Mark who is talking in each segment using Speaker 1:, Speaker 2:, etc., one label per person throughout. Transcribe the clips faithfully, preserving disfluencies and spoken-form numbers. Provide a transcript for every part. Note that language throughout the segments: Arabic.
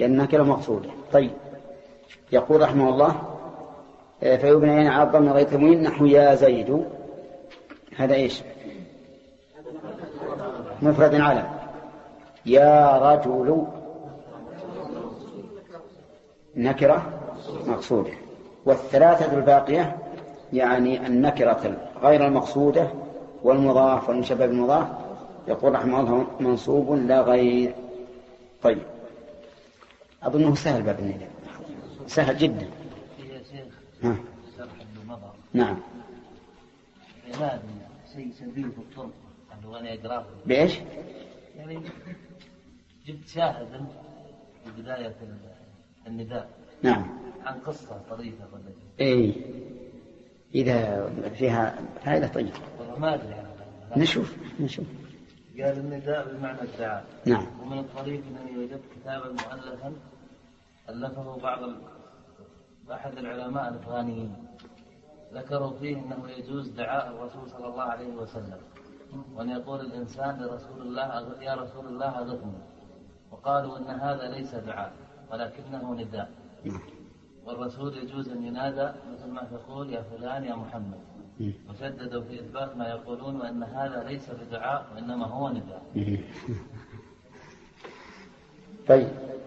Speaker 1: لأن النكرة مقصودة. طيب يقول رحمه الله فيبنيان على الضم غير تنوين نحو يا زيد. هذا إيش؟ مفرد علم. يا رجل نكرة مقصودة. والثلاثة الباقية يعني النكرة غير المقصودة والمضاف والمشبه بالمضاف يقول رحمه الله منصوب لا غير. طيب أظنه سهل باب النداء، سهل جدا. ها. نعم.
Speaker 2: شيء سلبي في الطرق وانا اقراه
Speaker 1: بايش؟
Speaker 2: يعني جبت شاهدا في بدايه النداء.
Speaker 1: نعم.
Speaker 2: عن قصه طريفه ولا
Speaker 1: اي اذا فيها فائده. طيب
Speaker 2: ما ادري يعني.
Speaker 1: نشوف نشوف.
Speaker 2: قال النداء بمعنى الدعاء.
Speaker 1: نعم.
Speaker 2: ومن الطريف انني وجدت كتابا مؤلفا الفه بعض ال... احد العلماء الافغانيين ذكروا فيه انه يجوز دعاء الرسول صلى الله عليه وسلم وان يقول الانسان لرسول الله يا رسول الله اغثني، وقالوا ان هذا ليس دعاء ولكنه نداء، والرسول يجوز ان ينادى مثل ما تقول يا فلان يا محمد، وشددوا في اثبات ما يقولون وان هذا ليس بدعاء وانما هو نداء.
Speaker 1: طيب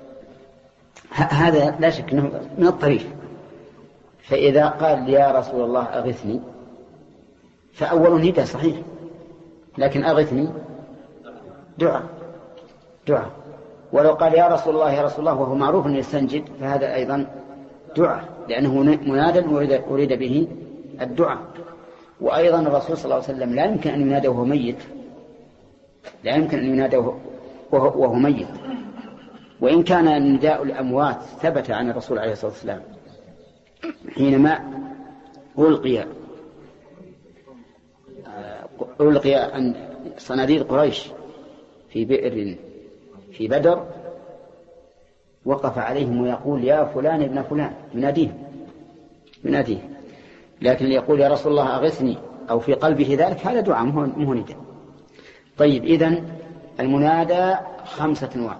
Speaker 1: هذا لا شك انه من الطريف. فإذا قال يا رسول الله أغثني فأول نداء صحيح، لكن أغثني دعاء دعاء. ولو قال يا رسول الله يا رسول الله وهو معروف أن يستنجد فهذا أيضا دعاء، لأنه منادى أريد به الدعاء. وأيضا الرسول صلى الله عليه وسلم لا يمكن أن ينادى وهو ميت، لا يمكن أن ينادى وهو ميت. وإن كان نداء الأموات ثبت عن الرسول عليه الصلاة والسلام حينما ألقي ألقي أن صناديد قريش في بئر في بدر وقف عليهم ويقول يا فلان ابن فلان يناديه يناديه لكن يقول يا رسول الله أغثني أو في قلبه ذلك هذا دعاء مو نداء. طيب إذن المنادى خمسة أنواع: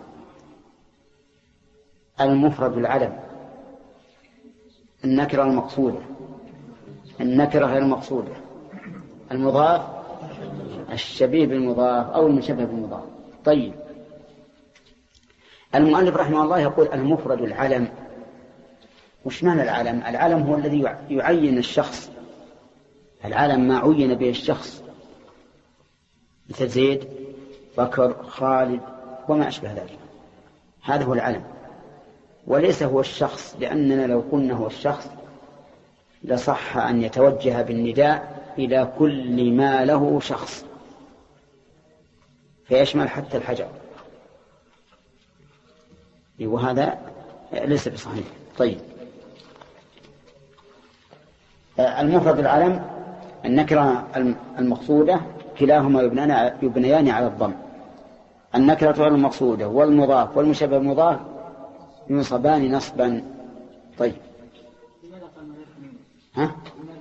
Speaker 1: المفرد العلم، النكرة المقصودة، النكرة غير المقصودة، المضاف، الشبيه بالمضاف أو المشبه بالمضاف. طيب المؤلف رحمه الله يقول المفرد العلم. وش معنى العلم؟ العلم هو الذي يعين الشخص، العلم ما عين به الشخص مثل زيد بكر خالد وما أشبه ذلك، هذا هو العلم، وليس هو الشخص، لأننا لو قلنا هو الشخص لصح أن يتوجه بالنداء إلى كل ما له شخص فيشمل حتى الحجر، وهذا ليس بصحيح. طيب المفرد العلم النكرة المقصودة كلاهما يبنيان على الضم، النكرة المقصودة والمضاف والمشبه المضاف ينصبان نصبا. طيب ها؟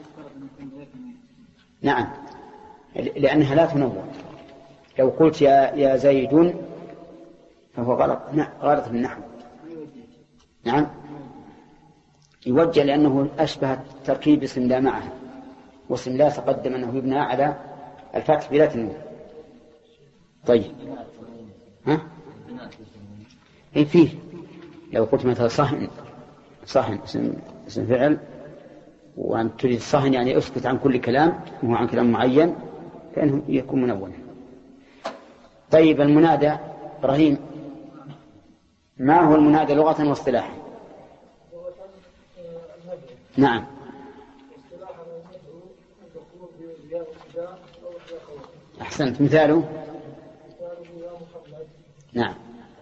Speaker 1: نعم، لأنها لا تنون. لو قلت يا, يا زيد فهو غلط، غلط في النحو. نعم يوجه لأنه أشبه تركيب اسم لا معها، واسم لا تقدم أنه يبنى على الفتح بلا تنوين. طيب ها؟ إيه فيه. لو قلت مثلا صهن صهن اسم, اسم فعل وأن تريد صهن يعني أسكت عن كل كلام وهو عن كلام معين فإنه يكون منونا. طيب المنادى إبراهيم، ما هو المنادى لغة واصطلاحا؟ نعم أحسنت. مثاله نعم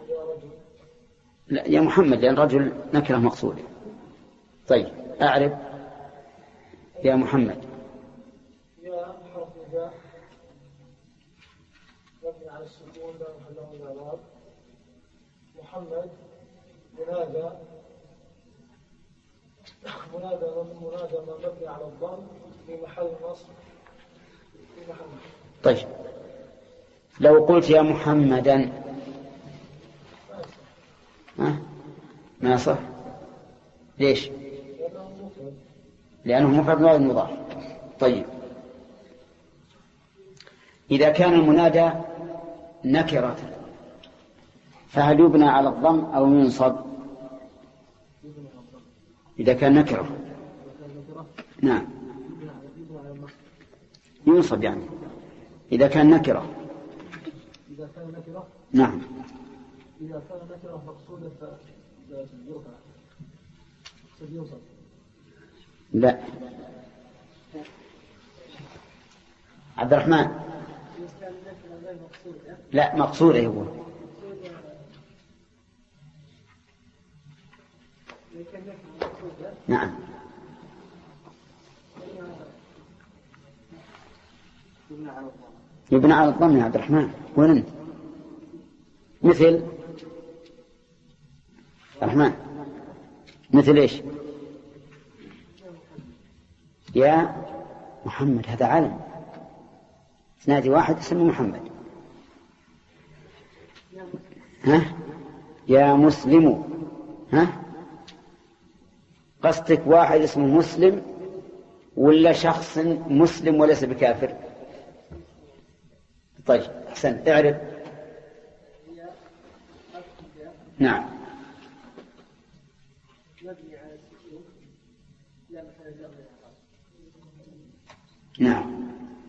Speaker 1: لا يا محمد لأن رجل نكرة مقصودة. طيب أعرف يا محمد.
Speaker 3: يا حرف نداء مبني على السكون لا محل له من الإعراب. محمد منادى منادى منادى مبني على الضم في محل نصب في محل.
Speaker 1: طيب لو قلت يا محمدا ها؟ ما صح. ليش؟
Speaker 3: لأنه مفرد.
Speaker 1: لأنه مفرد غير مضاف. طيب إذا كان المنادى نكرة فهل يبنى على الضم أو ينصب؟ إذا كان نكرة نعم ينصب يعني إذا كان نكرة.
Speaker 3: إذا كان نكرة
Speaker 1: نعم.
Speaker 3: إذا كان نكرة مقصودة فيرفع فينصب.
Speaker 1: لا عبد الرحمن لا مقصودة يقول. نعم يبنى على الضم يا عبد الرحمن. وين انت؟ مثل الرحمن مثل ايش؟ يا محمد هذا علم نادي واحد اسمه محمد. ها يا مسلم. ها قصدك واحد اسمه مسلم ولا شخص مسلم وليس بكافر؟ طيب أحسن اعرف. نعم نعم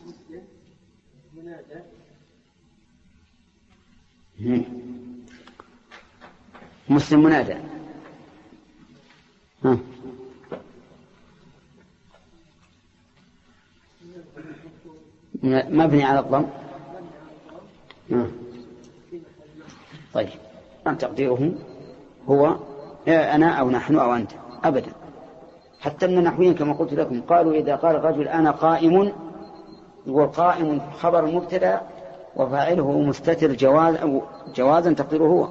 Speaker 1: مسلم منادى. ها مبني على الضم. طيب ما تقديره هو أنا أو نحن أو أنت أبدا. حتى أن النحويين كما قلت لكم قالوا إذا قال الرجل أنا قائم يقول قائم خبر مبتدأ وفاعله مستتر جواز أو جوازا تقديره هو.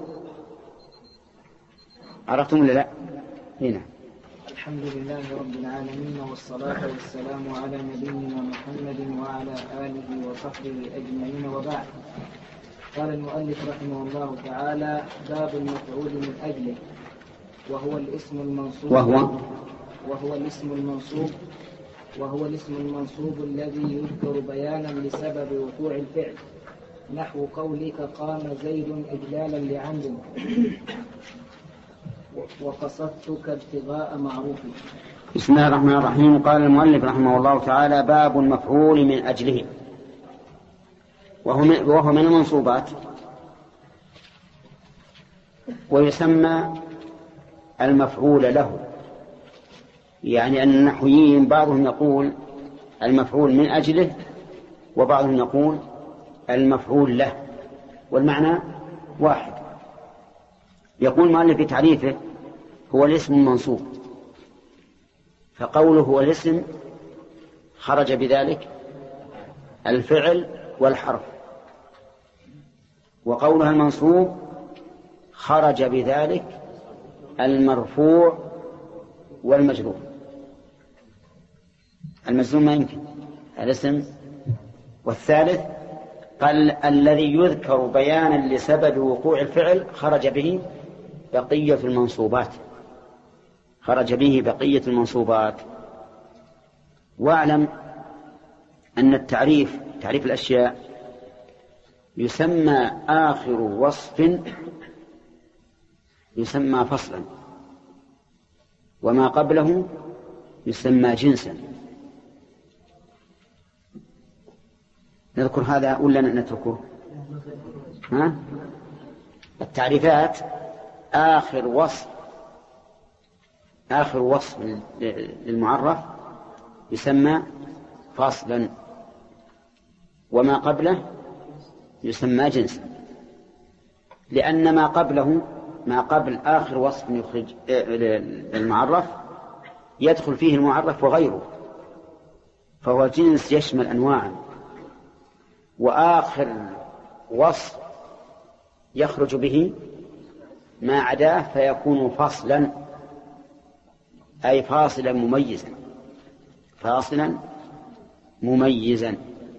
Speaker 1: عرفتم ولا لا؟ هنا
Speaker 4: الحمد لله رب العالمين والصلاة والسلام على نبينا محمد وعلى آله وصحبه أجمعين وبعد. قال المؤلف رحمه الله تعالى باب المفعول من أجله وهو الاسم المنصوب
Speaker 1: وهو
Speaker 4: وهو الاسم المنصوب وهو الاسم المنصوب الذي يذكر بيانا لسبب وقوع الفعل نحو قولك قام زيد إجلالا لعمرو وقصدتك ابتغاء معروف.
Speaker 1: بسم الله الرحمن الرحيم. قال المؤلف رحمه الله تعالى باب المفعول من أجله وهو من, وهو من المنصوبات ويسمى المفعول له. يعني أن النحويين بعضهم يقول المفعول من أجله وبعضهم يقول المفعول له والمعنى واحد. يقول مؤلف في تعريفه هو الاسم المنصوب فقوله هو الاسم خرج بذلك الفعل والحرف وقولها المنصوب خرج بذلك المرفوع والمجرور. المجزوم ما يمكن الاسم. والثالث قال الذي يذكر بيانا لسبب وقوع الفعل خرج به بقية المنصوبات خرج به بقية المنصوبات. واعلم أن التعريف تعريف الأشياء يسمى آخر وصف يسمى فصلا وما قبله يسمى جنسا. نذكر هذا ولا نتركه؟ ها؟ التعريفات آخر وصف آخر وصف للمعرف يسمى فصلا وما قبله يسمى جنسا لأن ما قبله ما قبل آخر وصف يخرج المعرف يدخل فيه المعرف وغيره فهو جنس يشمل أنواعا. وآخر وصف يخرج به ما عداه فيكون فصلا أي فاصلا مميزا فاصلا مميزا.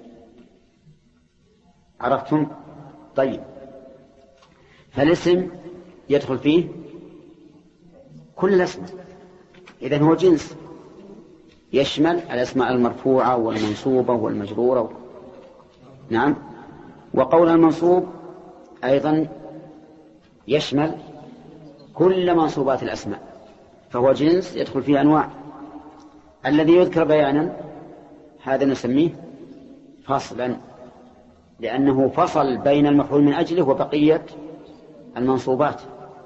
Speaker 1: عرفتم؟ طيب فالاسم يدخل فيه كل الأسماء. إذن هو جنس يشمل الأسماء المرفوعة والمنصوبة والمجرورة. نعم. وقول المنصوب أيضا يشمل كل منصوبات الأسماء، فهو جنس يدخل فيه أنواع. الذي يذكر بيانا هذا نسميه فصلا، لأنه فصل بين المفعول من أجله وبقية المنصوبات.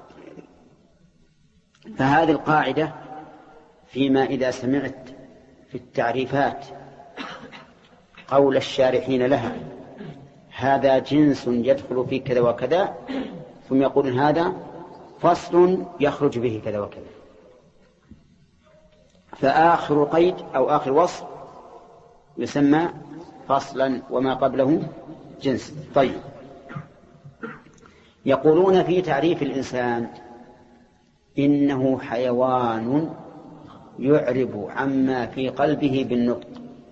Speaker 1: فهذه القاعدة فيما إذا سمعت في التعريفات قول الشارحين لها هذا جنس يدخل في كذا وكذا، ثم يقولون هذا فصل يخرج به كذا وكذا، فآخر قيد أو آخر وصف يسمى فصلا وما قبله جنس. طيب، يقولون في تعريف الإنسان إنه حيوان يعرب عما في قلبه بالنطق.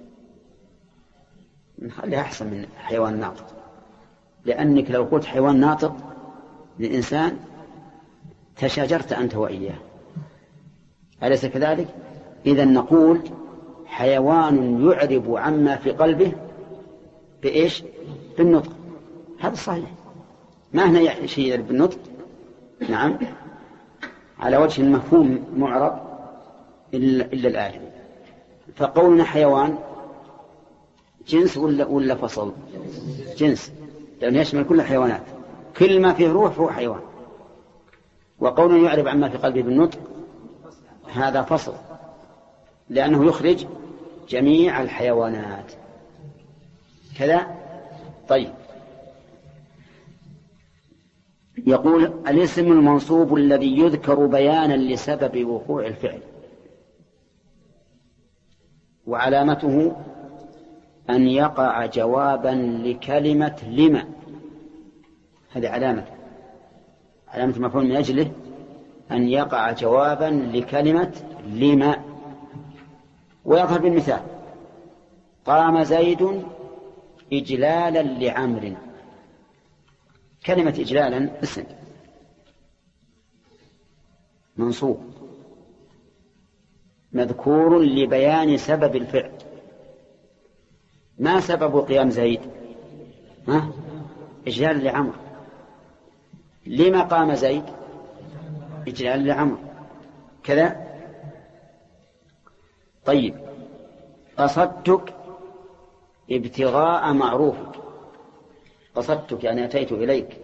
Speaker 1: نخليها أحسن من حيوان ناطق، لأنك لو قلت حيوان ناطق للإنسان تشاجرت أنت وإياه، أليس كذلك؟ إذن نقول حيوان يعرب عما في قلبه بإيش؟ بالنطق. هذا صحيح، ما هنا شيء بالنطق. نعم، على وجه المفهوم معرب إلا, إلا الآية. فقولنا حيوان جنس ولا, ولا فصل؟ جنس، لأنه يشمل كل الحيوانات، كل ما فيه روح فهو حيوان. وقولنا يعرب عما في قلبه بالنطق هذا فصل، لأنه يخرج جميع الحيوانات كذا. طيب، يقول الاسم المنصوب الذي يذكر بيانا لسبب وقوع الفعل وعلامته أن يقع جوابا لكلمة لما. هذه علامة علامة مفعول من أجله أن يقع جوابا لكلمة لما. ويظهر بالمثال قام زيد إجلالا لعمر. كلمة إجلالا اسم منصوب مذكور لبيان سبب الفعل. ما سبب قيام زيد؟ ها؟ إجلال لعمر. لما قام زيد؟ إجلال لعمر كذا. طيب، قصدتك ابتغاء معروفك. قصدتك يعني أتيت إليك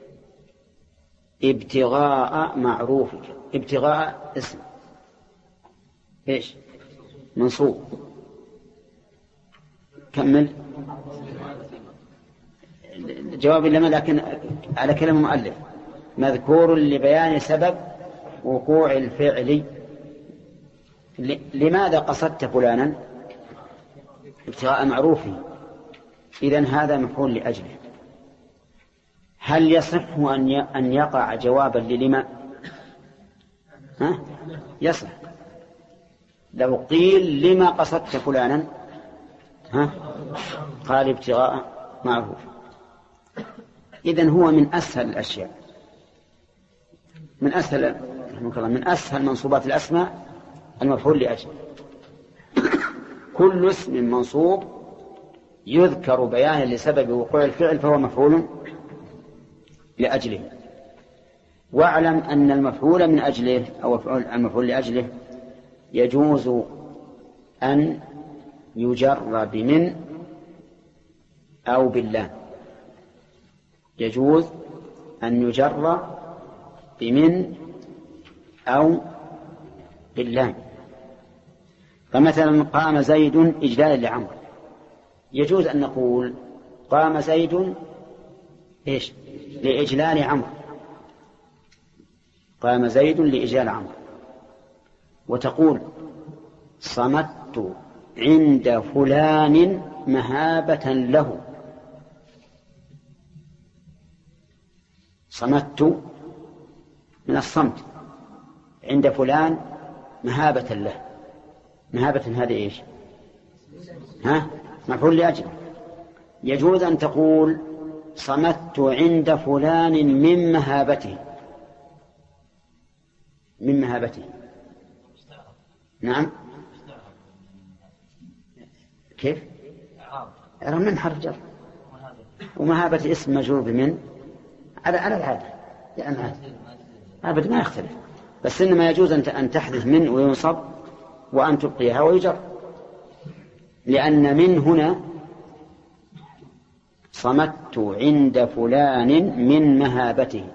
Speaker 1: ابتغاء معروفك. ابتغاء اسم إيش؟ منصوب. كمل. جواب لما، لكن على كلام مؤلف مذكور لبيان سبب وقوع الفعل. لماذا قصدت فلانا؟ ابتغاء معروفه. إذن هذا مفعول لأجله. هل يصح أن يقع جوابا للما؟ ها؟ يصح. لو قيل لما قصدت فلانا؟ ها؟ قال ابتغاء معروف. إذن هو من أسهل الأشياء، من أسهل من أسهل منصوبات الأسماء المفعول لأجله. كل اسم منصوب يذكر بيانا لسبب وقوع الفعل فهو مفعول لأجله. واعلم أن المفعول من أجله أو المفعول لأجله يجوز أن يجر بمن أو بالله. يجوز أن يجر بمن أو بالله. فمثلا قام زيد إجلالا لعمر، يجوز أن نقول قام زيد إيش؟ لإجلال عمر. قام زيد لإجلال عمر. وتقول صمت عند فلان مهابة له. صمت من الصمت عند فلان مهابة له. مهابة هذه إيش؟ ها؟ مفعول لأجله. يجوز أن تقول صمت عند فلان من مهابته. من مهابته. نعم كيف؟ إعراب من حرف جر، ومهابة اسم مجرور بمن على على العادة، لأن أبد ما يختلف، بس إنما يجوز أن تحذف من وينصب وأن تبقيها ويجر، لأن من هنا صمت عند فلان من مهابته،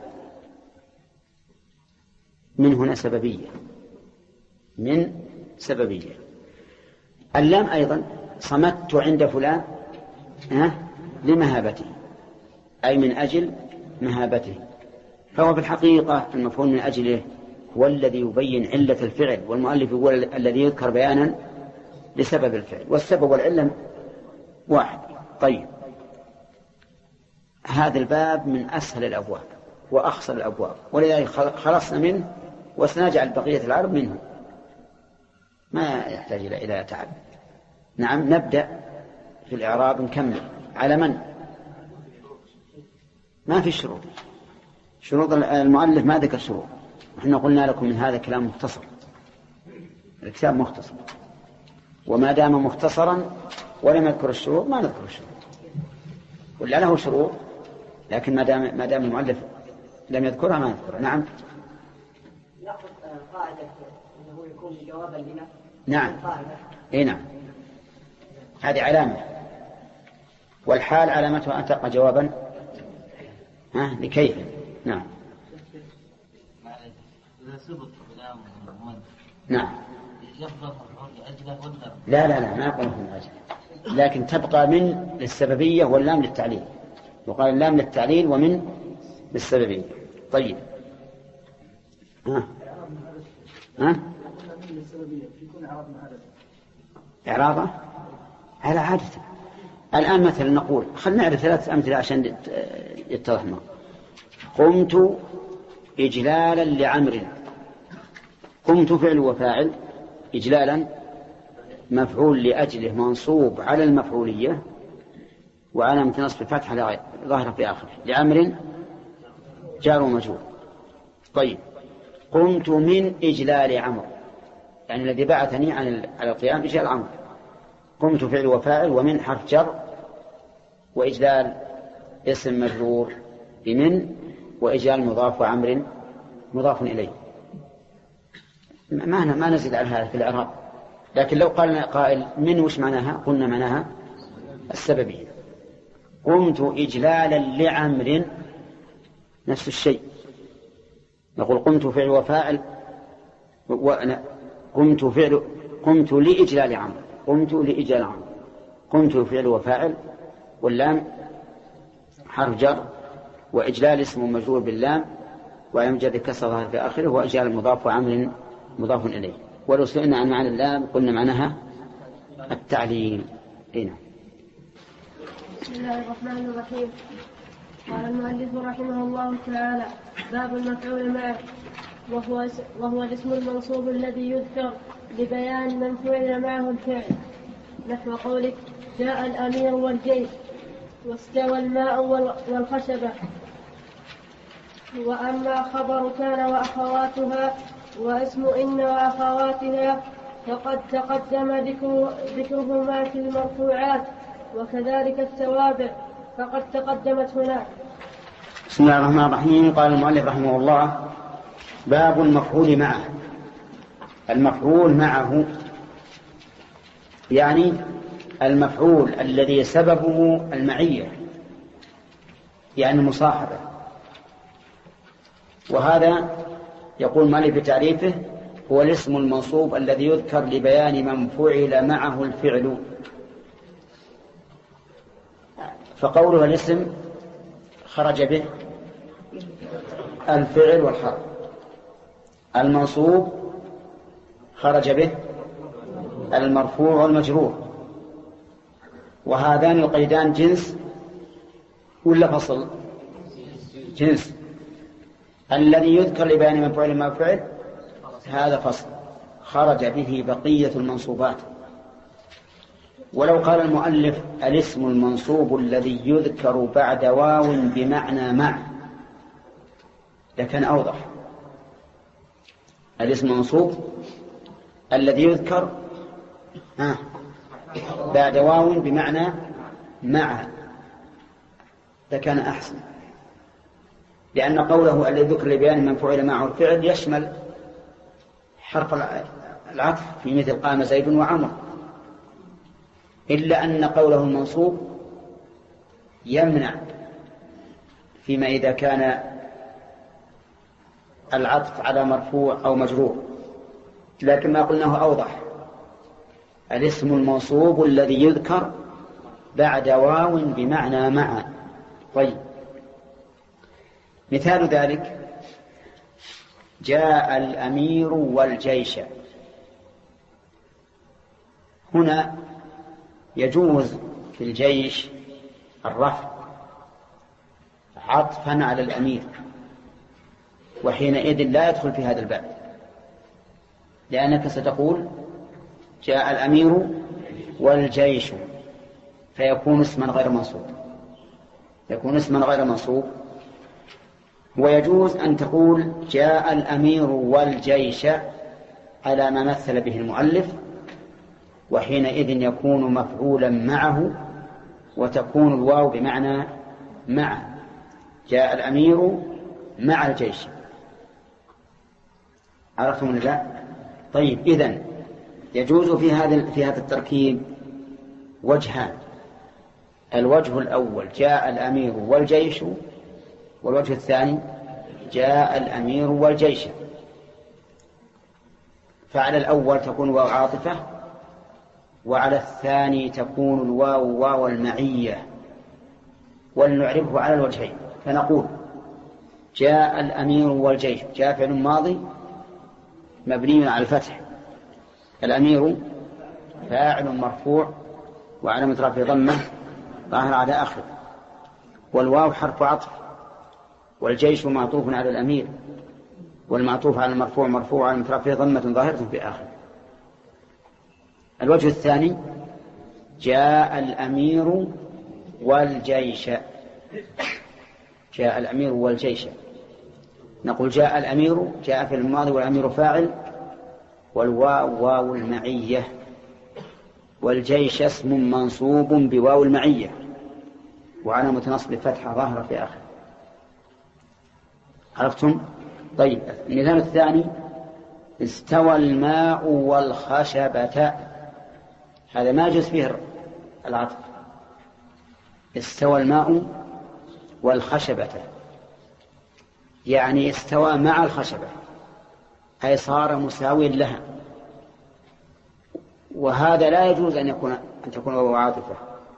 Speaker 1: من هنا سببية، من سببية. اللام أيضا صمت عند فلان لمهابته، أي من أجل مهابته، فهو في الحقيقة المفعول من أجله هو الذي يبين علة الفعل، والمؤلف هو الذي يذكر بيانا لسبب الفعل، والسبب والعلة واحد. طيب، هذا الباب من أسهل الأبواب وأخصر الأبواب، ولذلك خلصنا منه وسنجعل بقية العرب منه، ما يحتاج إلى تعب. نعم، نبدأ في الإعراب نكمل. على من؟ ما في شروط، شروط المؤلف ما ذكر شروط، نحن قلنا لكم من هذا كلام مختصر، الكتاب مختصر، وما دام مختصرا ولم يذكر الشروط ما نذكر الشروط، ولا له شروط، لكن ما دام ما دام المؤلف لم يذكرها ما نذكرها. نعم،
Speaker 5: نأخذ قاعدة أنه يكون جوابا لنا.
Speaker 1: نعم، اي نعم، هذه علامة، والحال علامتها أن تبقى جوابا ها لكيف. نعم نعم، لا لا لا ما يقول من أجل، لكن تبقى من للسببية واللام للتعليل، وقال اللام للتعليل ومن للسببية. طيب، ها ها إعرابه على عادته. الآن مثلا نقول، خلنا نعرف ثلاثة أمثلة عشان يتضح معنا. قمت إجلالا لعمر، قمت فعل وفاعل، إجلالا مفعول لأجله منصوب على المفعولية وعلامة نصب الفتحة ظاهرة في آخره، لعمر جار ومجرور. طيب، قمت من إجلال عمر، يعني الذي بعثني عن على القيام إجلال عمر. قمت فعل وفاعل، ومن حرف جر، وإجلال اسم مجرور بمن، وإجلال مضاف، وعمر مضاف إليه. ما ما نزل على هذا في الإعراب، لكن لو قالنا قائل من وش معناها، قلنا معناها السببية. قمت إجلالا لعمر نفس الشيء، نقول قمت فعل وفاعل، قمت فعل قمت لإجلال عمر، قمت لإجلال عمر، قمت فعل وفاعل، واللام حرف جر، وإجلال اسم مجرور باللام، ويمجد كسر ظاهر في آخره، وإجلال المضاف، وعمر مضاف إليه. ولو سئلنا عن معنى اللام قلنا معناها التعليل. هنا
Speaker 6: بسم الله الرحمن الرحيم. قال المؤلف رحمه الله تعالى: باب المفعول معه، وهو, وهو الاسم المنصوب الذي يذكر لبيان من فعل معه الفعل، نحو قولك جاء الأمير والجيش، واستوى الماء والخشبة. وأما خبر كان وأخواتها واسم إن وأخواتها فقد تقدم ذكرهما في المرفوعات، وكذلك التوابع فقد تقدمت هناك.
Speaker 1: بسم الله الرحمن الرحيم. قال المؤلف رحمه الله: باب المفعول معه. المفعول معه يعني المفعول الذي سببه المعية، يعني المصاحبة. وهذا يقول المؤلف بتعريفه: هو الاسم المنصوب الذي يذكر لبيان من فعل معه الفعل. فقوله الاسم خرج به الفعل والحرف، المنصوب خرج به المرفوع والمجرور، وهذان القيدان جنس ولا فصل؟ جنس. الذي يذكر لبيان من فعل ما فعل هذا فصل، خرج به بقية المنصوبات. ولو قال المؤلف الاسم المنصوب الذي يذكر بعد واو بمعنى مع لكان أوضح، الاسم المنصوب الذي يذكر آه بعد واو بمعنى مع، لكان أحسن، لأن قوله الذي ذكر لبيان من فعل معه الفعل يشمل حرف العطف في مثل قام زيد وعمر، إلا أن قوله المنصوب يمنع فيما إذا كان العطف على مرفوع أو مجرور، لكن ما قلناه أوضح، الاسم المنصوب الذي يذكر بعد واو بمعنى مع. طيب، مثال ذلك جاء الأمير والجيش. هنا يجوز في الجيش الرفع عطفا على الأمير، وحينئذ لا يدخل في هذا الباب، لأنك ستقول جاء الأمير والجيش، فيكون اسما غير منصوب، يكون اسما غير منصوب. ويجوز أن تقول جاء الأمير والجيش على ما مثل به المؤلف، وحينئذ يكون مفعولا معه، وتكون الواو بمعنى مع، جاء الأمير مع الجيش. عرفتم لا؟ طيب، إذن يجوز في هذا في هذا التركيب وجهان. الوجه الأول جاء الأمير والجيش، والوجه الثاني جاء الأمير والجيش. فعلى الأول تكون واو عاطفة، وعلى الثاني تكون الواو واو المعية، ولنعرفه على الوجهين. فنقول جاء الأمير والجيش، جاء فعل ماضي مبني على الفتح، الأمير فاعل مرفوع وعلامة رفعه ضمة ظاهر على آخره، والواو حرف عطف، والجيش معطوف على الأمير، والمعطوف على المرفوع مرفوع على رفعه ضمة ظاهرة في آخره. الوجه الثاني جاء الأمير والجيش، جاء الأمير والجيش. نقول جاء الأمير، جاء في الماضي والأمير فاعل، والواو واو المعية، والجيش اسم منصوب بواو المعية وعلامة نصب فتحة ظاهرة في آخر. عرفتم؟ طيب، المثال الثاني استوى الماء والخشبة. هذا ما يجوز فيه العطف. استوى الماء والخشبة يعني استوى مع الخشبة، أي صار مساويا لها، وهذا لا يجوز أن يكون أن تكون واو عاطفة،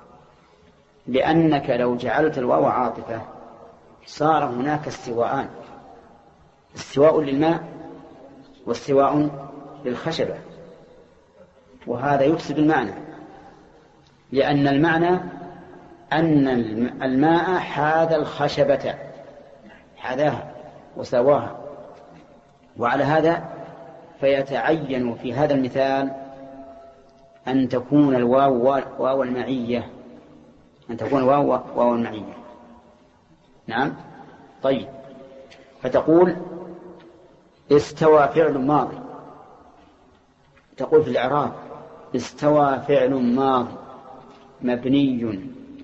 Speaker 1: لأنك لو جعلت الواو عاطفة صار هناك استواءان، استواء للماء واستواء للخشبة، وهذا يفسد المعنى، لأن المعنى أن الماء حاذ الخشبة، حذاها وسواها، وعلى هذا فيتعين في هذا المثال أن تكون الواو واو المعية، أن تكون واو واو المعية. نعم. طيب، فتقول استوى فعل ماضي، تقول في الإعراب استوى فعل ماضي مبني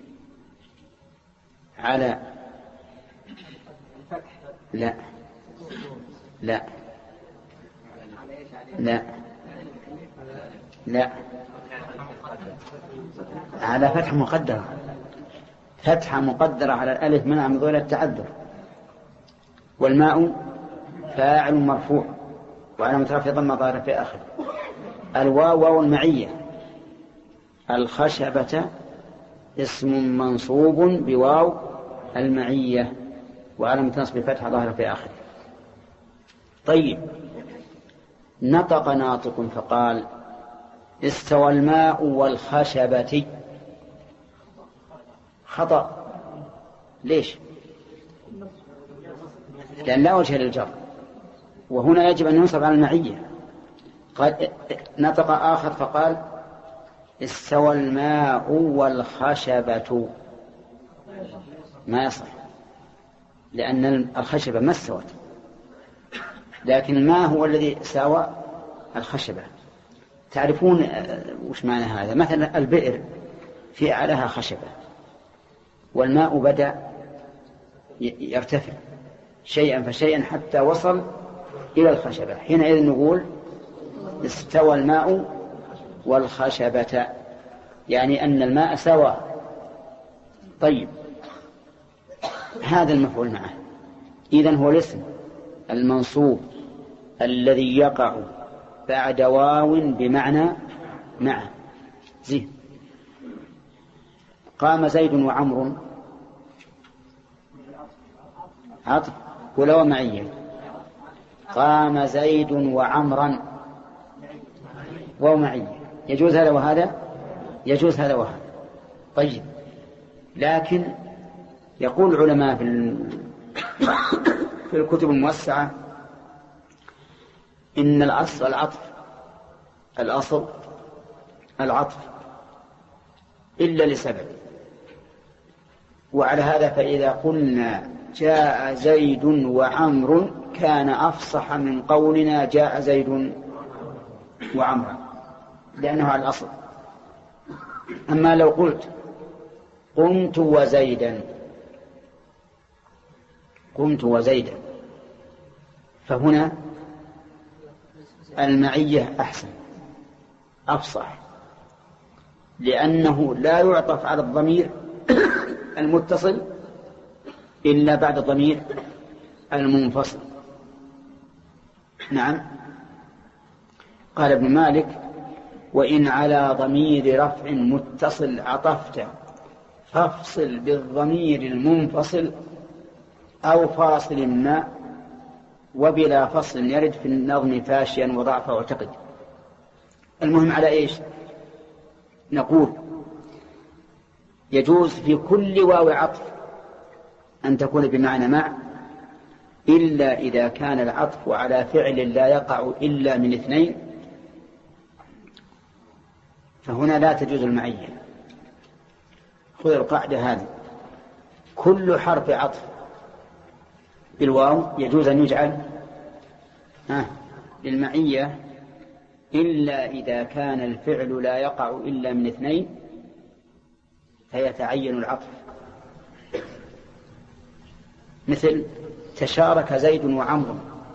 Speaker 1: على لا لا لا لا على فتح مقدرة، فتحة مقدرة على الألف منع من ظهور التعذر، والماء فاعل مرفوع وعلامة رفعه ضمة ظاهرة في آخر، الواو واو المعية، الخشبة اسم منصوب بواو المعية وعلامة نصب فتحة ظاهرة في آخر. طيب، نطق ناطق فقال استوى الماء والخشبة. خطأ. ليش؟ لأن لا وجه للجر، وهنا يجب أن ينصب على المعية. قد نطق آخر فقال استوى الماء والخشبة، ما يصح، لأن الخشبة ما استوت، لكن الماء هو الذي ساوى الخشبة. تعرفون وش معنى هذا؟ مثلا البئر في أعلاها خشبة والماء بدأ يرتفع شيئا فشيئا حتى وصل إلى الخشبة، حينئذ نقول استوى الماء والخشبة، يعني أن الماء سوى. طيب هذا المفعول معه، إذن هو الاسم المنصوب الذي يقع بعد واو بمعنى معه. زين. قام زيد وعمر عطف ولا ومعية؟ قام زيد وعمرا ومعية، يجوز هذا وهذا؟ يجوز هذا وهذا. طيب لكن يقول العلماء في في الكتب الموسعة إن الأصل العطف، الأصل العطف إلا لسبب. وعلى هذا فإذا قلنا جاء زيد وعمر كان أفصح من قولنا جاء زيد وعمر، لأنه على الأصل. أما لو قلت قمت وزيدا قمت وزيدا فهنا المعية أحسن أفصح، لأنه لا يعطف على الضمير المتصل إلا بعد الضمير المنفصل. نعم. قال ابن مالك وإن على ضمير رفع متصل عطفت فافصل بالضمير المنفصل أو فاصل ما، وبلا فصل يرد في النظم فاشيا وضعف واعتقد. المهم على إيش؟ نقول يجوز في كل واو عطف أن تكون بمعنى مع، إلا إذا كان العطف على فعل لا يقع إلا من اثنين، فهنا لا تجوز المعية. خذ القاعدة هذه: كل حرف عطف بالواو يجوز أن يجعل للمعية إلا إذا كان الفعل لا يقع إلا من اثنين فيتعين العطف. مثل تشارك زيد وعمر،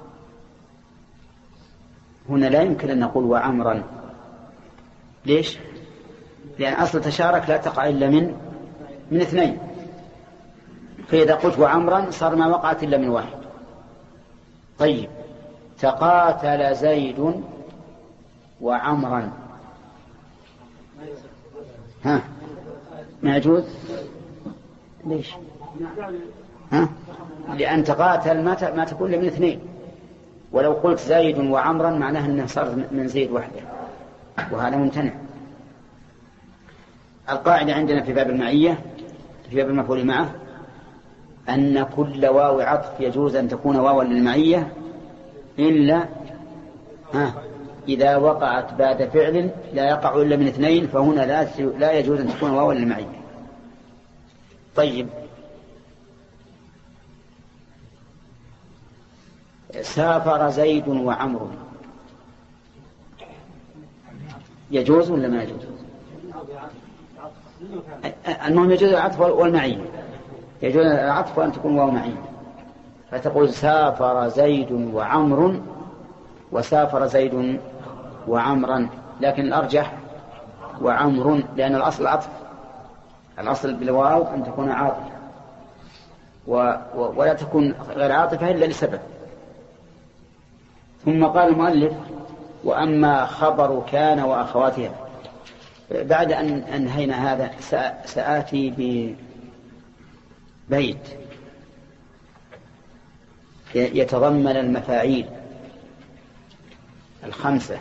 Speaker 1: هنا لا يمكن أن نقول وعمرا. ليش؟ لأن أصل تشارك لا تقع إلا من من اثنين، فإذا قلت وعمرا صار ما وقعت إلا من واحد. طيب تقاتل زيد وعمرا، ها ما يجوز؟ ليش؟ ها؟ لأن تقاتل ما ما تكون إلا من اثنين، ولو قلت زيد وعمرا معناه أنه صار من زيد وحده، وهذا ممتنع. القاعدة عندنا في باب المعية في باب المفعول معه أن كل واو عطف يجوز أن تكون واوا للمعية إلا ها إذا وقعت بعد فعل لا يقع إلا من اثنين، فهنا لا لا يجوز أن تكون واوا للمعية. طيب سافر زيد وعمر، يجوز ولا ما يجوز؟ المهم يجوز العطف والمعية، يجوز العطف أن تكون واو معية، فتقول سافر زيد وعمر وسافر زيد وعمرا، لكن الأرجح وعمر، لأن الأصل عطف، الأصل بالواو أن تكون عاطفة ولا تكون غير عاطفة إلا لسبب. ثم قال المؤلف وأما خبر كان وأخواتها. بعد أن أنهينا هذا سآتي ببيت يتضمن المفاعيل الخمسة.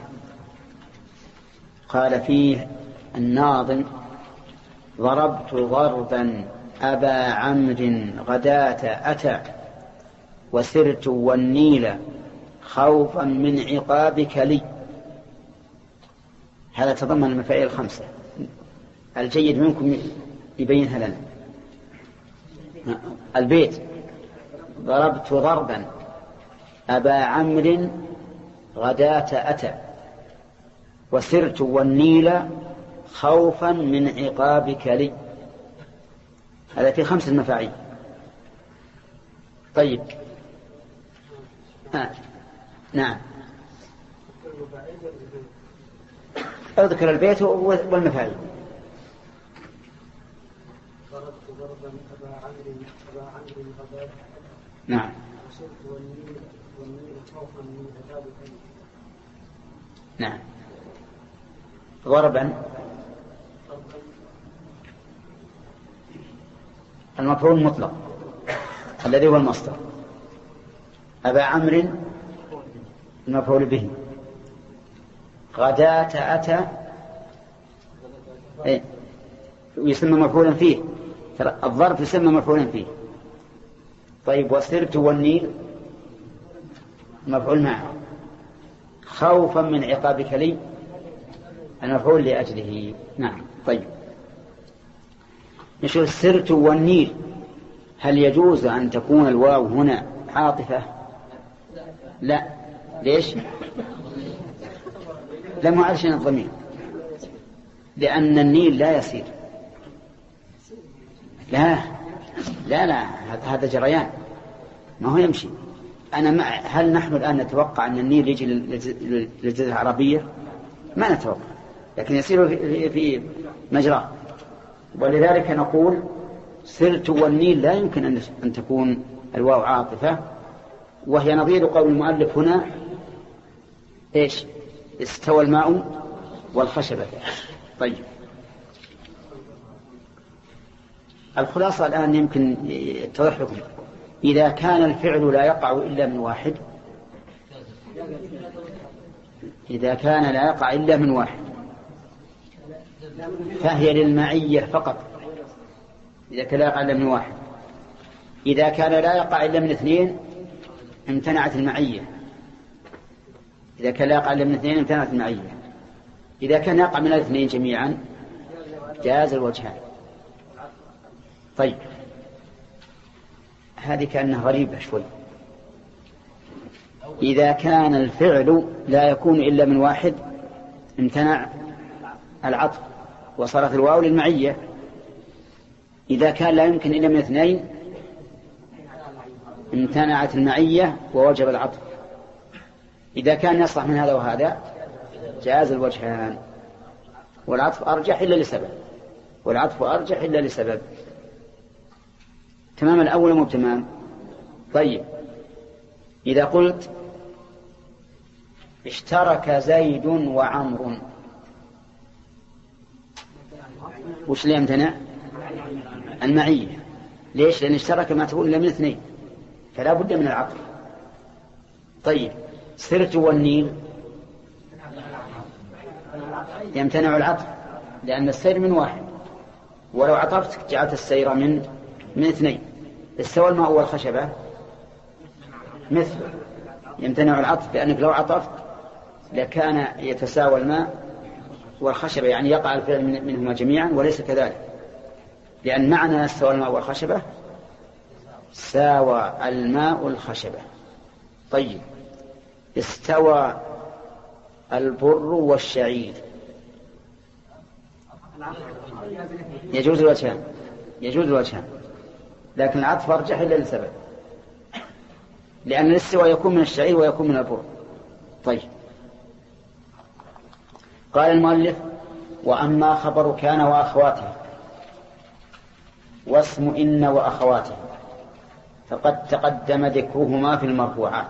Speaker 1: قال فيه الناظم ضربت ضربا أبا عمرو غداة أتى وسرت والنيل خوفا من عقابك لي. هذا تضمن المفاعيل الخمسة. الجيد منكم يبينها لنا. البيت ضربت ضربا أبا عمرو غداة أتى وسرت والنيل خوفا من عقابك لي. هذا في خمس المفاعيل. طيب آه. نعم اذكر البيت والمفاعيل. نعم نعم ضربا المفعول مطلق الذي هو المصدر. أبا عمرو المفعول به. غداة أتى إيه؟ يسمى مفعولا فيه. الظرف يسمى مفعولا فيه. طيب وسرت والنيل مفعول معه. خوفا من عقابك لي المفعول لأجله. نعم. طيب نشوف سرت والنيل. هل يجوز أن تكون الواو هنا عاطفة؟ لا. ليش؟ لم يعرشن الضمير لأن النيل لا يسير. لا لا لا هذا جريان ما هو يمشي. أنا مع هل نحن الآن نتوقع أن النيل يجي للجزيرة العربية؟ ما نتوقع، لكن يسير في مجراه. ولذلك نقول سرت والنيل لا يمكن أن تكون الواو عاطفة، وهي نظير قول المؤلف هنا إيش؟ استوى الماء والخشبة. طيب الخلاصة الآن يمكن يتضح لكم. إذا كان الفعل لا يقع إلا من واحد، إذا كان لا يقع إلا من واحد فهي للمعية فقط. إذا كان لا يقع إلا من واحد. إذا كان لا يقع إلا من اثنين امتنعت المعية. إذا كان لا يقع إلا من اثنين امتنعت المعية. إذا كان يقع من الاثنين جميعا جاز الوجهان. طيب هذه كأنها غريبة شوي. إذا كان الفعل لا يكون إلا من واحد امتنع العطف وصارت الواو للمعية. إذا كان لا يمكن إلا من اثنين امتنعت المعية ووجب العطف. إذا كان يصلح من هذا وهذا جاز الوجهان. والعطف أرجح إلا لسبب والعطف أرجح إلا لسبب. تمام الأول مو تمام. طيب إذا قلت اشترك زيد وعمر وش اللي يمتنع؟ المعية. ليش؟ لأن اشترك ما تقول إلا من اثنين فلا بد من العطف. طيب سرت والنيل يمتنع العطف لأن السير من واحد، ولو عطفت جعلت السير من من اثنين. استوى الماء والخشبة مثل يمتنع العطف لأنك لو عطفت لكان يتساوى الماء والخشبة، يعني يقع الفعل منهما جميعا، وليس كذلك لأن معنى استوى الماء والخشبة ساوى الماء الخشبة. طيب استوى البر والشعير يجوز الوجهان يجوز الوجهان لكن العطف أرجح إلا لسبب، لأن الاستواء يكون من الشعير ويكون من البر. طيب قال المؤلف وأما خبر كان وأخواتها واسم إن وأخواتها فقد تقدم ذكرهما في المرفوعات.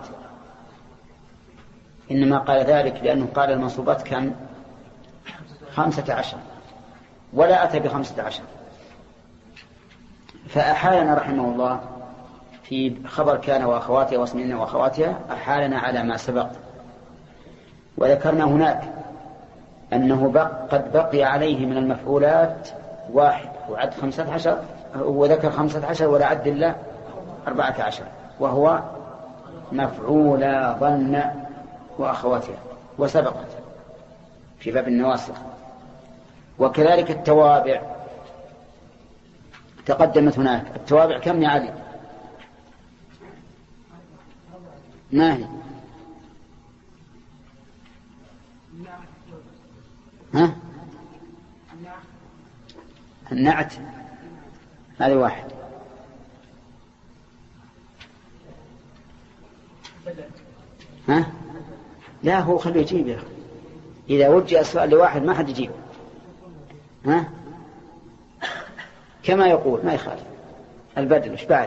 Speaker 1: إنما قال ذلك لأنه قال المنصوبات كم؟ خمسة عشر ولا أتى بخمسة عشر، فأحالنا رحمه الله في خبر كان وأخواتها واسم إن وأخواتها أحالنا على ما سبق. وذكرنا هناك أنه بق قد بقي عليه من المفعولات واحد وعد خمسة عشر، وذكر خمسة عشر ولا عد إلا أربعة عشر، وهو مفعولا ظن وأخواتها وسبقت في باب النواسخ. وكذلك التوابع تقدمت هناك. التوابع كم يا علي؟ ما هي؟ ها؟ النعت هذه واحد. ها؟ لا هو خليه يجيب يا أخي، إذا وجه السؤال لواحد ما حد يجيب. ها؟ كما يقول ما يخالف. البدل وش بعد؟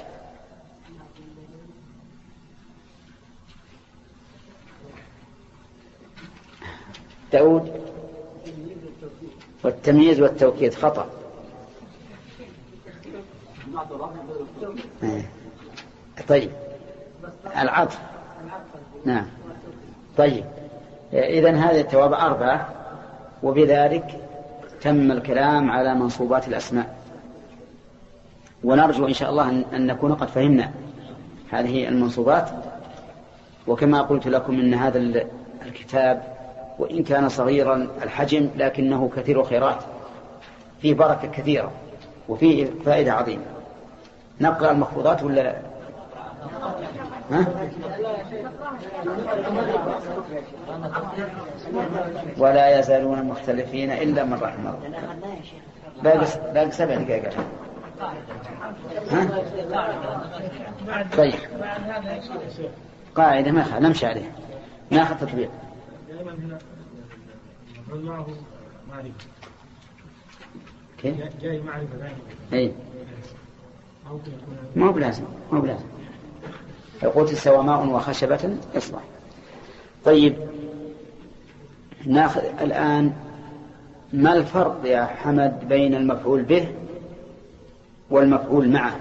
Speaker 1: داود والتمييز والتوكيد خطأ. طيب العطف نعم. طيب إذن هذه التوابع أربعة، وبذلك تم الكلام على منصوبات الأسماء، ونرجو إن شاء الله أن نكون قد فهمنا هذه المنصوبات. وكما قلت لكم إن هذا الكتاب وإن كان صغيرا الحجم لكنه كثير خيرات، فيه بركة كثيرة وفيه فائدة عظيمة. نقرأ المخفوضات ولا ها؟ ولا يزالون مختلفين إلا من رحم الله. باقي باقي سبع دقائق. ها؟ طيب قاعدة ما خلنا نمشي عليها، ناخذ تطبيق. كيف؟
Speaker 3: جاي معرفة دائما.
Speaker 1: اي ما هو بلازم، ما هو بلازم. قلت سوى ماء وخشبة إصلاح. طيب ناخذ الآن ما الفرق يا حمد بين المفعول به والمفعول معه؟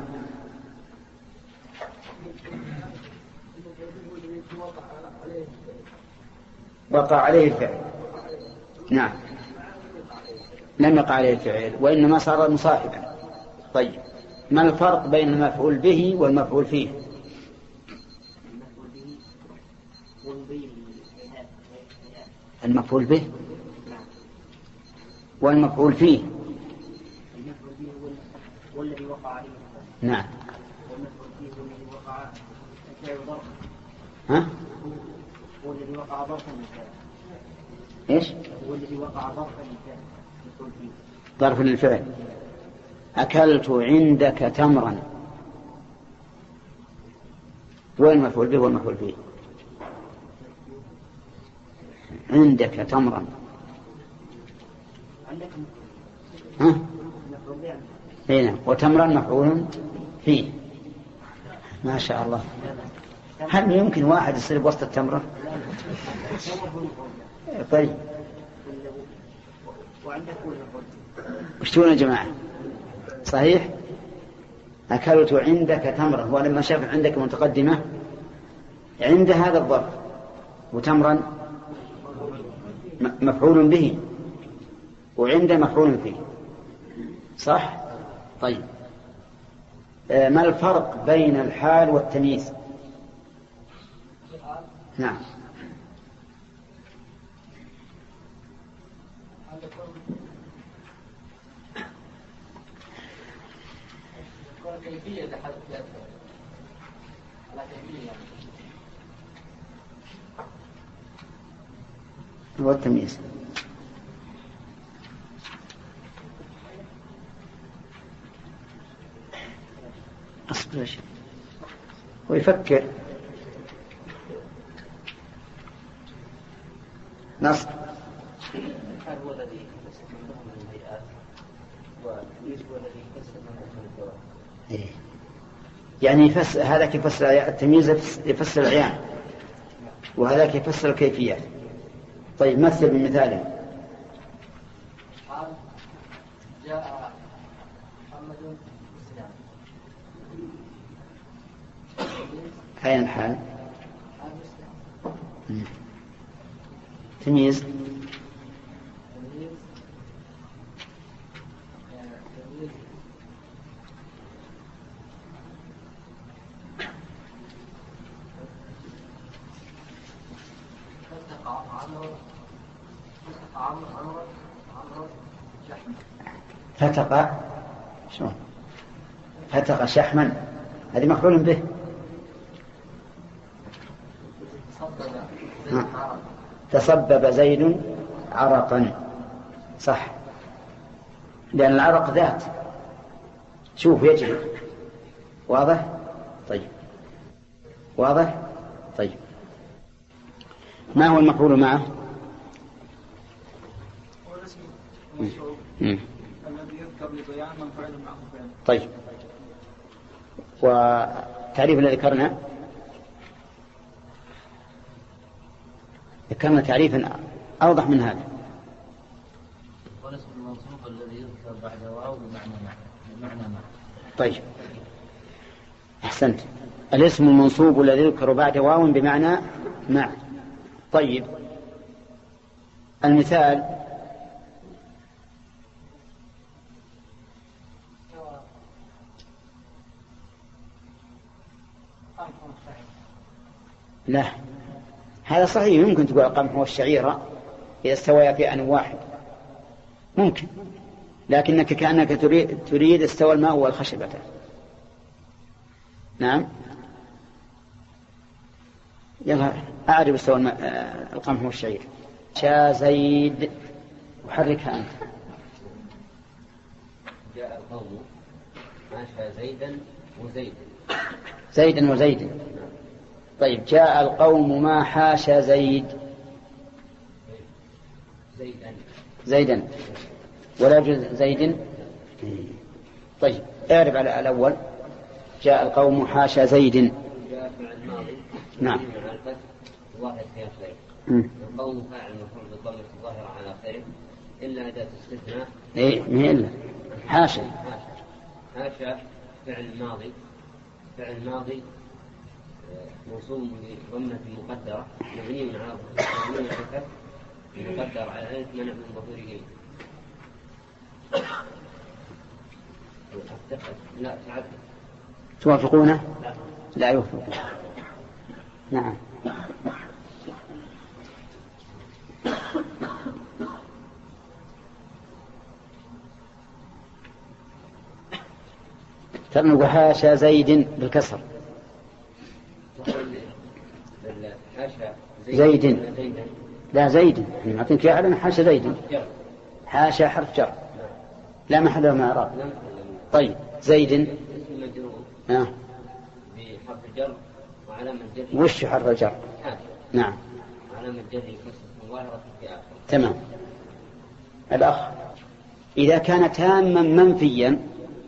Speaker 1: وقع عليه الفعل. نعم لم يقع عليه الفعل وإنما صار مصاحبا. طيب ما الفرق بين المفعول به والمفعول فيه؟ المفعول به والمفعول فيه.
Speaker 4: المفعول به هو الذي وقع عليه.
Speaker 1: نعم.
Speaker 4: والمفعول فيه هو الذي وقع الفعل ظرفا.
Speaker 1: ها؟
Speaker 4: هو الذي وقع ظرفا للفعل.
Speaker 1: ايش؟
Speaker 4: هو الذي وقع ظرفا للفعل. المفعول فيه
Speaker 1: ظرف للفعل. أكلت عندك تمرا، وين المفعول به والمفعول فيه؟ عندك تمرا. ها؟ هنا وتمرا مفعول فيه. ما شاء الله. هل يمكن واحد يصير بوسط التمرة؟ طيب وش تقولون يا جماعة؟ صحيح. أكلت عندك تمرا، هو لما شاف عندك متقدمة عند هذا الظرف، وتمرا مفعول به وعند مفعول فيه. صح؟ طيب ما الفرق بين الحال والتمييز؟ نعم.
Speaker 2: كيفية لحد على كيفية
Speaker 1: هو التمييز. أصبر شيء ويفكر. نصب
Speaker 2: الحال هو الذي يستخدم من الهيئات، والتمييز هو الذي يستخدم من الدوام.
Speaker 1: إيه. يعني يفسر هذاك يفسر التمييز يفسر العيان وهذاك يفسر الكيفيات. طيب مثل بمثاله.
Speaker 2: قال جاء محمد بالسلام.
Speaker 1: أين الحال؟ تمييز فتق شو فتق شحما، هذه مفعول به. ها. تسبب زيد عرقا، صح، لأن العرق ذات، شوف يجري. واضح؟ طيب، واضح؟ طيب، ما هو المفعول معه؟
Speaker 4: هو الاسم المفعول الذي يذكر لبيان من فعل معه فعل.
Speaker 1: طيب، والتعريف الذي ذكرنا ذكرنا تعريفا أوضح من هذا.
Speaker 2: والاسم المنصوب الذي يذكر بعد واو بمعنى مع بمعنى مع.
Speaker 1: طيب، أحسنت. الاسم المنصوب الذي يذكر بعد واو بمعنى مع. طيب، المثال لا، هذا صحيح، يمكن تقول القمح والشعيرة إذا استويا في آن واحد ممكن، لكنك كأنك تريد, تريد استوى الماء والخشبة. نعم، يلا أعرف استوى الماء القمح والشعير. شا زيد، وحركها أنت.
Speaker 7: جاء القوم ماشى زيدا وزيدا.
Speaker 1: زيدا وزيدا. طيب، جاء القوم ما حاش زيد.
Speaker 7: زيدا
Speaker 1: زيدا ولا يجوز زيد. طيب، اعرف على الأول. جاء القوم حاشا زيد.
Speaker 7: جاء فعل ماضي.
Speaker 1: نعم.
Speaker 7: واحد في آخره. القوم فاعل مفعول بالضمة الظاهرة على آخره إلا أداة استثناء.
Speaker 1: إيه، ما إلا حاشا.
Speaker 7: حاشا فعل ماضي. فعل ماضي موصول بضمة مقدرة مبني على مبني على مقدر على ألف منع من ظهوره. لا تعدد.
Speaker 1: توافقونه؟ لا, لا يوافق. نعم. ترنق حاشا زيد بالكسر. زيد. لا زيد، يعني أعطيك أعلن حاشا زيد. حاشا حرف جر لا محل له من الإعراب. طيب، زيد آه.
Speaker 7: بحرف الجر وعلامة الجر.
Speaker 1: وش حرف الجر؟ نعم،
Speaker 7: علامة الجر كسر ظاهرة في آخر.
Speaker 1: تمام. الأخ، إذا كان تاما منفيا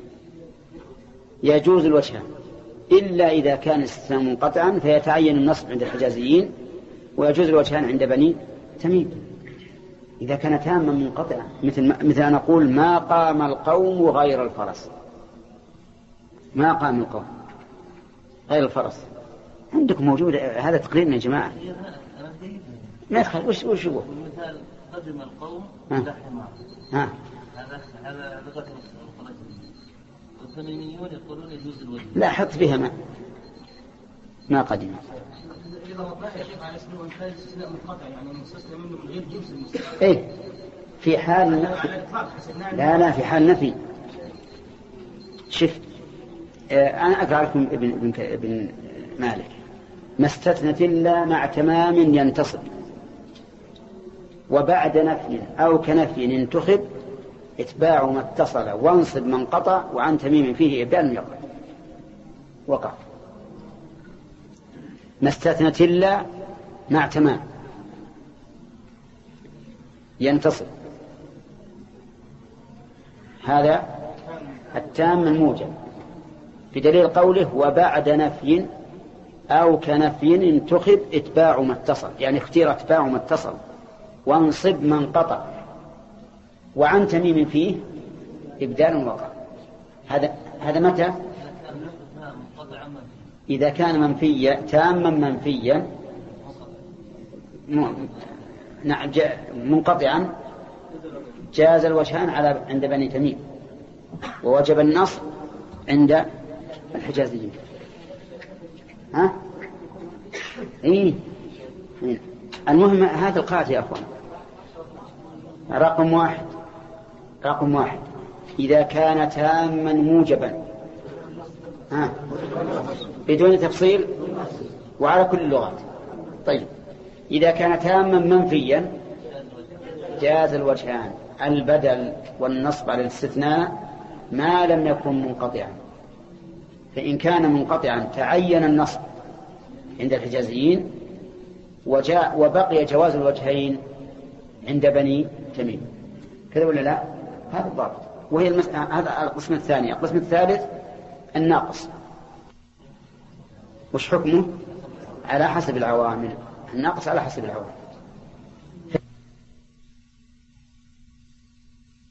Speaker 1: يجوز الوجهان، إلا إذا كان استثناء منقطعا فيتعين النصب عند الحجازيين، ويجوز الوجهان عند بني تميم. إذا كان تاما منقطعا مثل مثل أن أقول ما قام القوم غير الفرس. ما قام القوم غير الفرس. عندكم موجود هذا تقريبا يا جماعة؟ ما يدخل. وش وش هو؟
Speaker 2: مثال قدم القوم بلا حمار.
Speaker 1: ها.
Speaker 2: هذا هذا لغة القرآن. والثمانينيون يقولون يجوز الوجه.
Speaker 1: لا، حط فيها ما ما قدم.
Speaker 4: إذا وضح يا شيخ على اسم المثال استثناء منقطع، يعني مستثنى منه من غير جنس المستثنى.
Speaker 1: إيه، في حال لا لا في حال نفي. شفت، آه أنا أقرأ لكم ابن ابن ابن مالك. ما استثنت إلا مع تمام ينتصب، وبعد نفي أو كنفي انتخب، اتباع ما اتصل وانصب من قطع، وعن تميم فيه إبدال يقع وقع. ما استثنت إلا مع تمام ينتصب، هذا التام الموجب، بدليل قوله وبعد نفي أو كنفي انتخب اتباع ما اتصل، يعني اختير اتباع ما اتصل وانصب من قطع، وعن تميم فيه إبدال وقع. هذا هذا متى؟ إذا كان منفيا تاما منفيا منقطعا جاز الوجهان على عند بني تميم، ووجب النصب عند الحجازيين. ها؟ إيه؟ المهم هذا القاعدة يا أخوان. رقم واحد رقم واحد إذا كان تاما موجبا، ها، بدون تفصيل وعلى كل اللغات. طيب، إذا كان تاما منفيا جاز الوجهان، البدل والنصب على الاستثناء ما لم يكن منقطعا. فإن كان منقطعا تعين النصب عند الحجازيين وجاء وبقي جواز الوجهين عند بني تميم، كذا ولا لا؟ هذا الضابط. وهي المس... هذا القسم الثاني. القسم الثالث الناقص، وش حكمه؟ على حسب العوامل. الناقص على حسب العوامل.